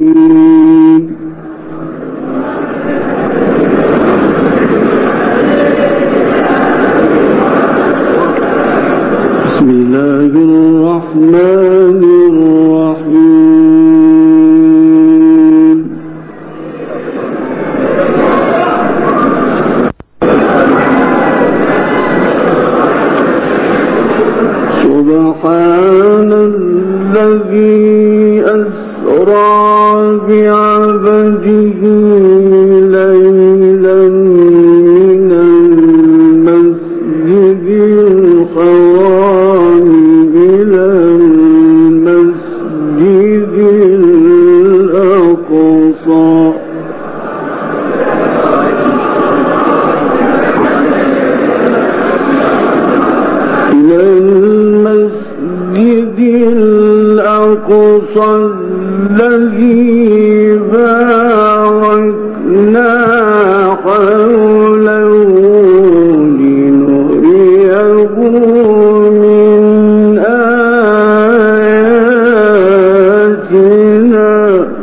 بسم الله الرحمن الرحيم. سبحان الذي أسرى بعبده ليلا من المسجد الحرام إلى المسجد الأقصى الذي باركنا حوله لنريه من آياتنا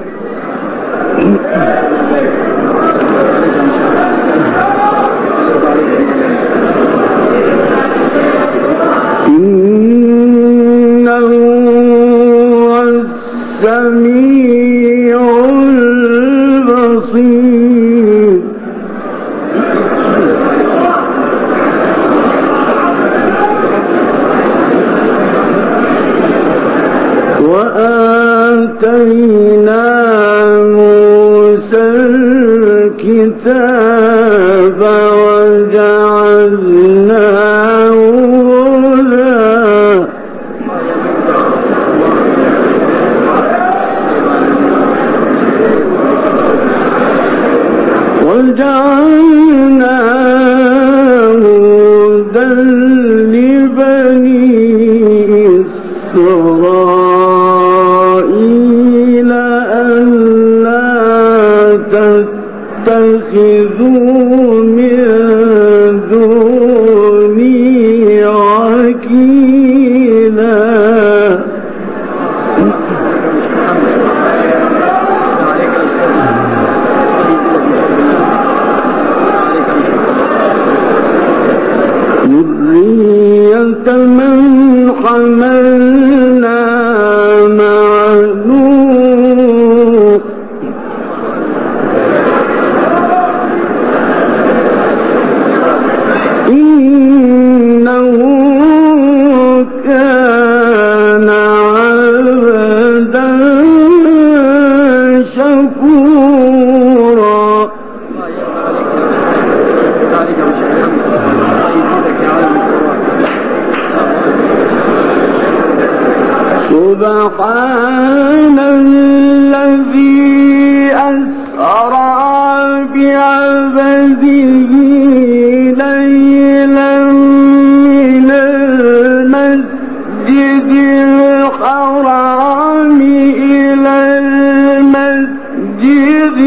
إنه السميع البصير. وآتينا موسى الكتاب وجعلناه هدى لبني إسرائيل ألا تتخذوا من دوني وكيلا. ذرية من حملنا مع نوح إنه كان عبدا شكورا. سبحان الذي أسرى بعبده ليلا من المسجد الحرام إلى المسجد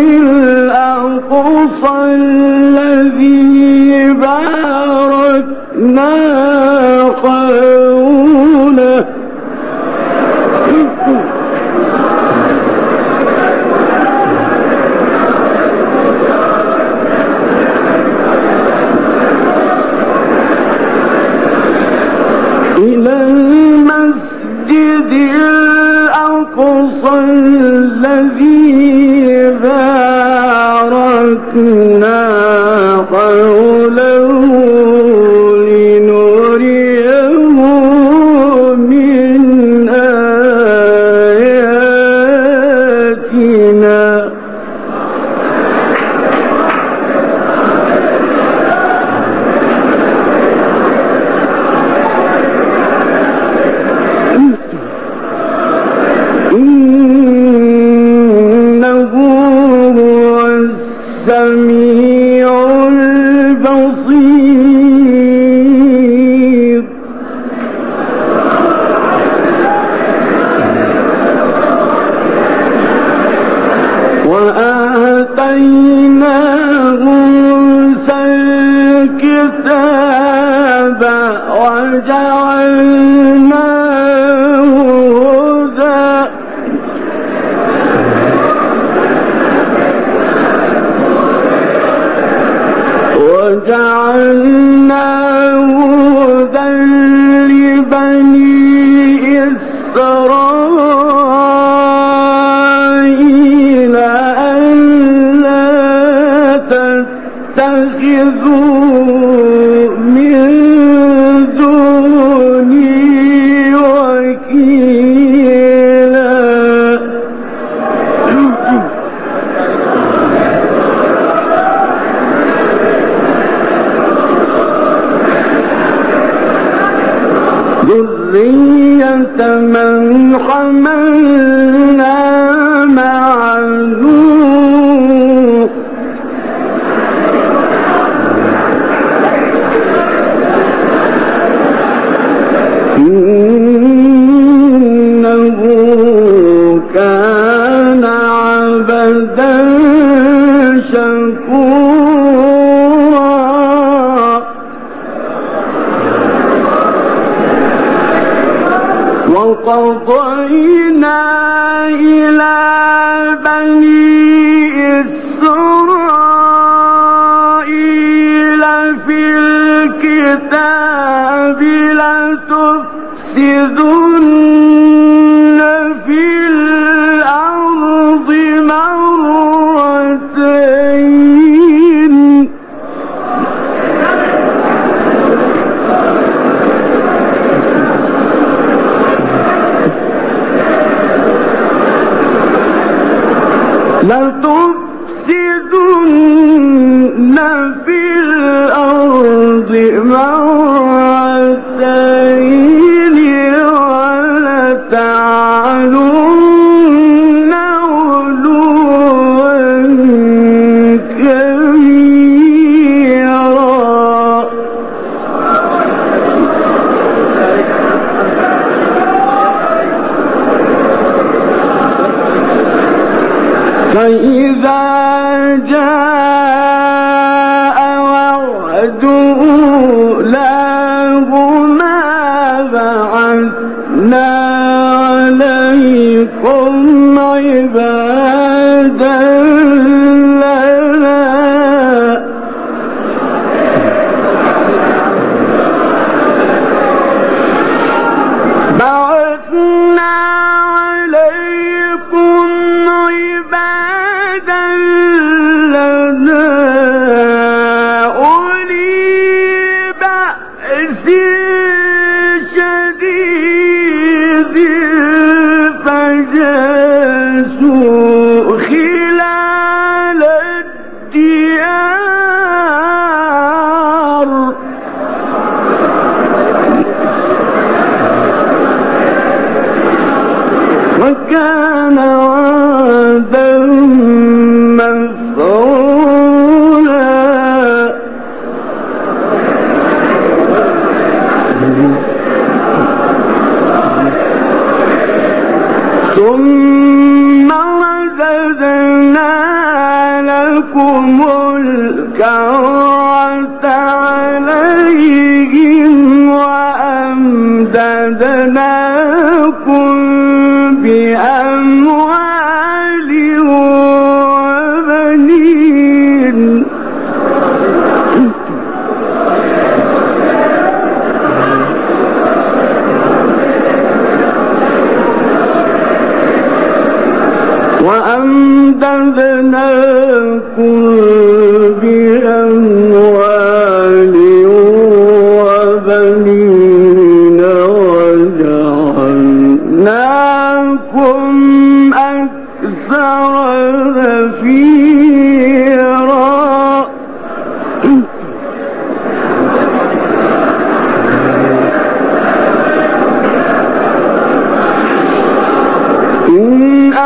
الأقصى الذي باركنا حوله إلى المسجد الأقصى الذي باركنا حوله لنريه من آياتنا إنه هو السميع البصير. وآتيناه موسى الكتاب وجعلناه هدى حملنا مع نوح إنه كان عبدا شكورا وقضينا إلى بني إسرائيل في الكتاب لتفسدن في الأرض مرتين لتفسدن في الأرض مرتين ولتعلن علوا كبيرا فإذا جاء وعد أولاهما بعثنا عليكم عبادا لنا أولي بأس شديد فجاسوا خلال الديار وكان وعدا مفعولا ثم رددنا لكم الكرة عليهم وأمددناكم بأموال وبنين وأمددناكم بأموال وبنين وجعلناكم أكثر نفيرا إن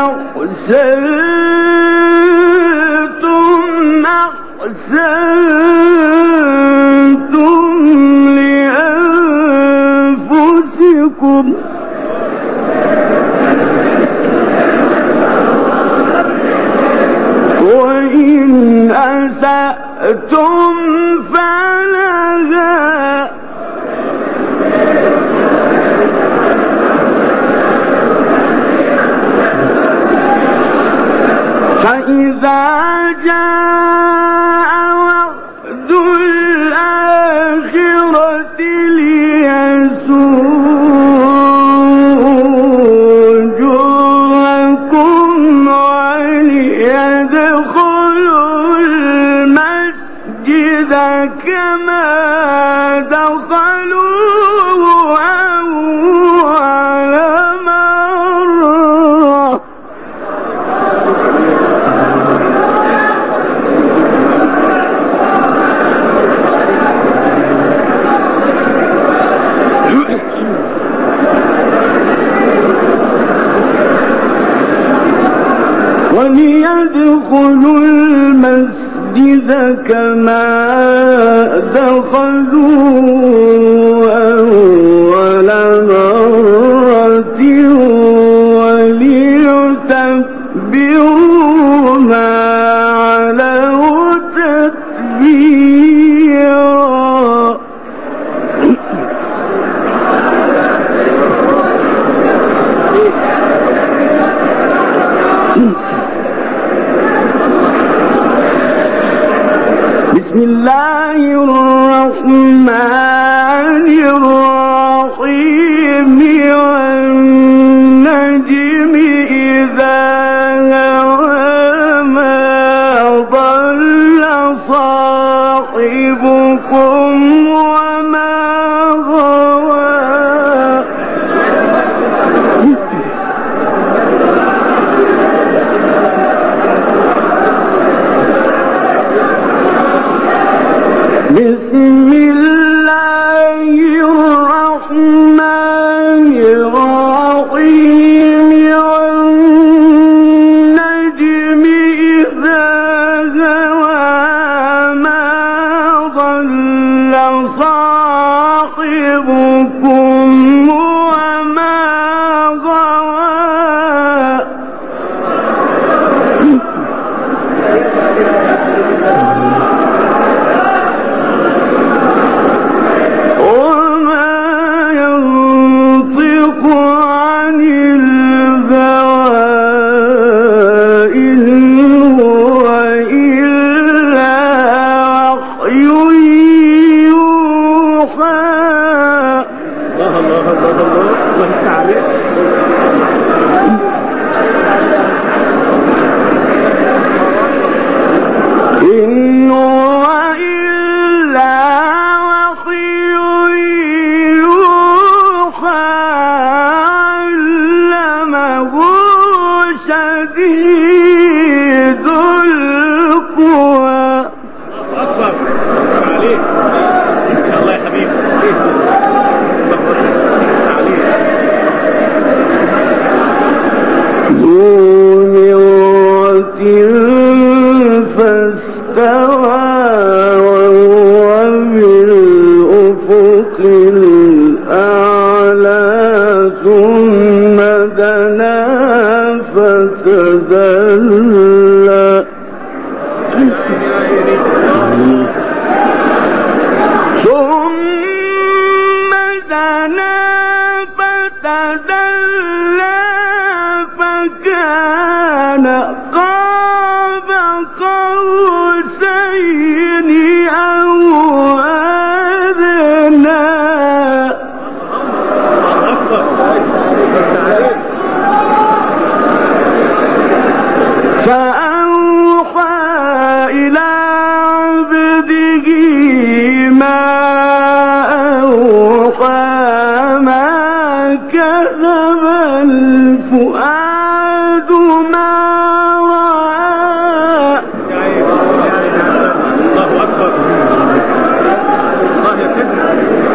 أحسنتم لأنفسكم وإن أسأتم فلها فإذا جاء وعد الآخرة ليسوءوا وجوهكم وليدخلوا المسجد كما دخلوه أول مرة وليدخلوا المسجد كما دخلوا أول مرة وليتبروا ما علوا تتبيرا. بسم الله الرحمن الرحيم والنجم إذا هوى ما ضل صاحبكم وما غوى بسم الله الرحمن الرحيم والنجم إذا هوى ما ضل صاحبكم وما غوى إن هو إلا وحي يوحى علمه شديد القوى. أكبر عليك إن شاء الله يا حبيبي. ذو مرة فاستوى وهو بالأفق الأعلى ثم دنا فتدلى ثم دنا فتدلى فكان قاب قوسين أو أدنى فأوحى إلى عبده ما أوحى ما كذب الفؤاد ما رأى. الله أكبر. الله يا سيدنا.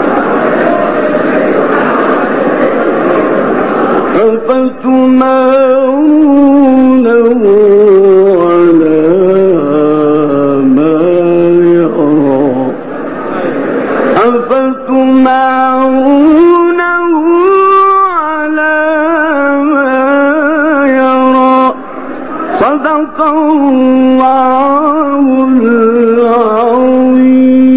أفتمارونه على ما يرى أفتمارونه على ما يرى. صدق الله العظيم.